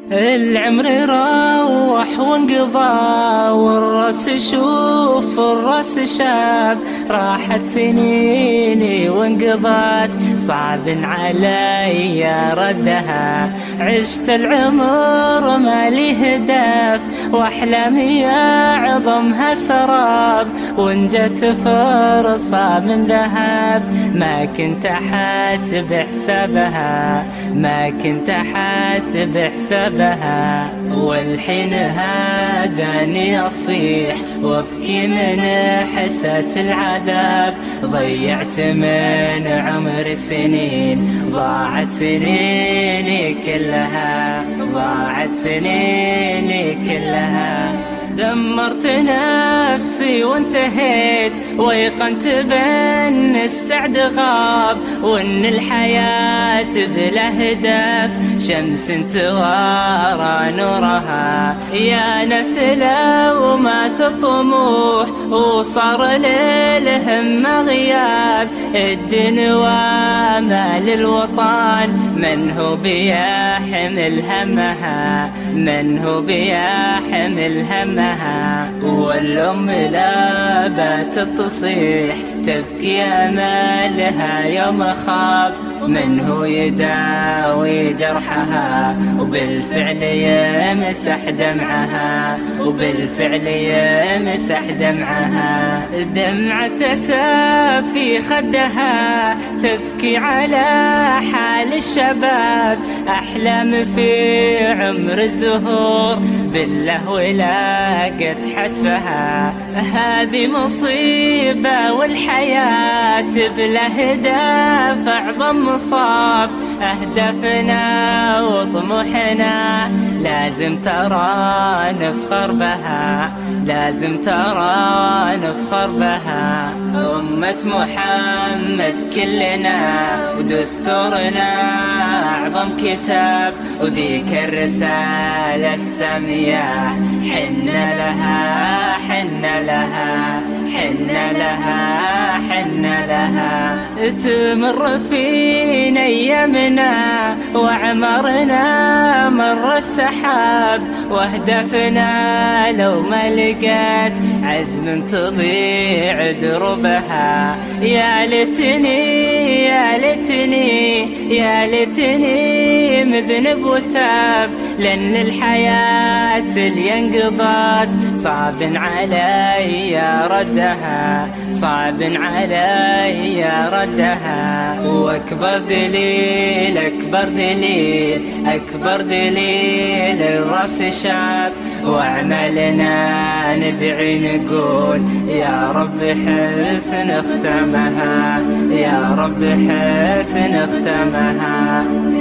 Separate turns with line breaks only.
العمر روح وانقضى والراس شوف الراس شاب، راحت سنيني وانقضت صعب علي ردها. عشت العمر ما لي هدف واحلامي اعظمها سراب، وان جت فرصة من ذهب ما كنت حاسب حسابها، ما كنت حاسب حسابها. والحين هاداني اصيح وابكي من احساس العذاب، ضيعت من عمر سنين، ضاعت سنيني كلها، ضاعت سنيني كلها. دمرت نفسي وانتهيت ويقنت بان السعد غاب، وان الحياة بلا هدف شمس توارى نورها. يا ناس لو مات الطموح وصار للهم غياب، الدين وامال الوطن من هو بيحمل همها، من هو بيحمل همها. والأم لا باتت تصيح تبكي أمالها يوم خاب، من هو يداوي جرحها وبالفعل يمسح دمعها، وبالفعل يمسح دمعها. دمعة أسى في خدها تبكي على حال الشباب، أحلام في عمر الزهور بالله لاقت حتفها. هذه مصيبة والحياة بلا هدف أعظم مصاب، أهدافنا وطموحنا لازم ترى نفخر بها، لازم ترى نفخر بها. أمة محمد كلنا ودستورنا أعظم كتاب، وذيك الرسالة السامية حنا لها، حنا لها، حنا لها، حنا لها. تمر فينا أيامنا وأعمارنا مر السحاب، وأهدافنا لو ما لقت عزم تضيع دروبها. يا ليتني يا ليتني يا ليتني مذنب وتاب، لأن الحياة اللي انقضت صعب علي ردها، صعب علي ردها. وأكبر دليل أكبر دليل أكبر دليل الراس شاب، وأعمالنا ندعي نقول يا رب حسن ختامها، يا رب حسن ختامها.